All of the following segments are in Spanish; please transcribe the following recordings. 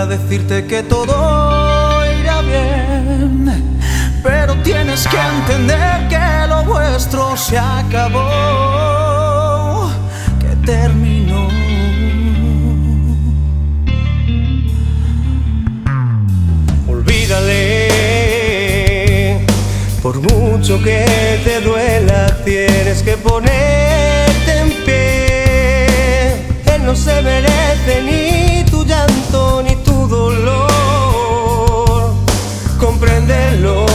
para decirte que todo irá bien, pero tienes que entender que lo vuestro se acabó, que terminó. Olvídale, por mucho que te duela, tienes que ponerte en pie. Él no se merece ni tu llanto ni tu dolor, compréndelo.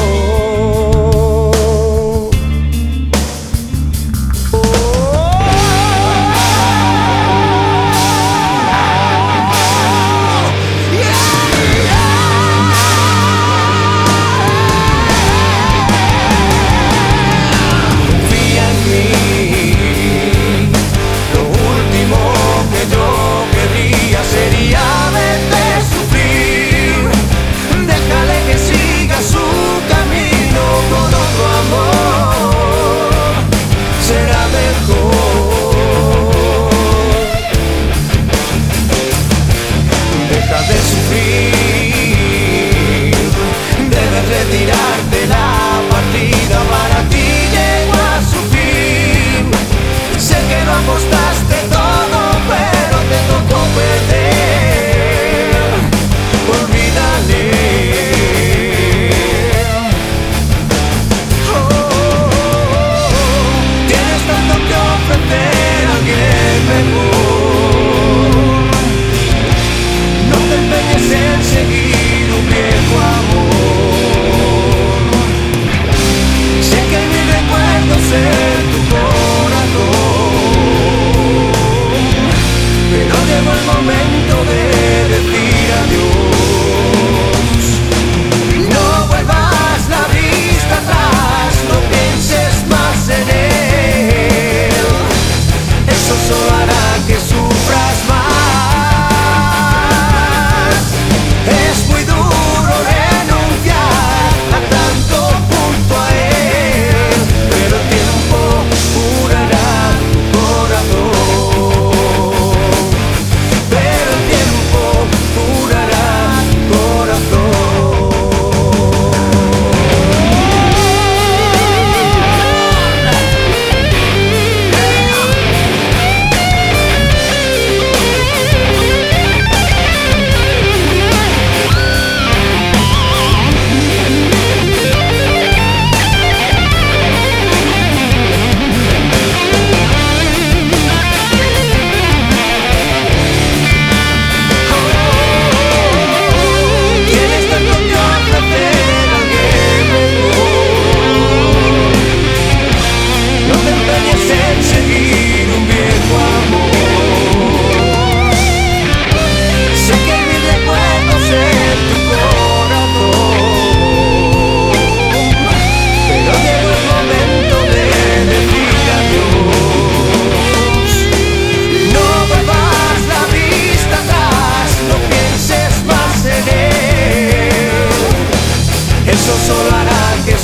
Retirarte, la partida para ti llegó a su fin. Sé que lo apostaste todo, pero te tocó perder. Olvídale. Tienes tanto que ofrecer a alguien mejor. No te empeñes en seguir un viejo amor. En tu corazón, pero llegó el momento de decir adiós. No vuelvas la vista atrás, no pienses más en él, eso solo hará que sufras más. Es muy duro renunciar a tanto junto a él, pero el tiempo curará tu corazón. Pero el tiempo curará tu corazón. Eso solo hará que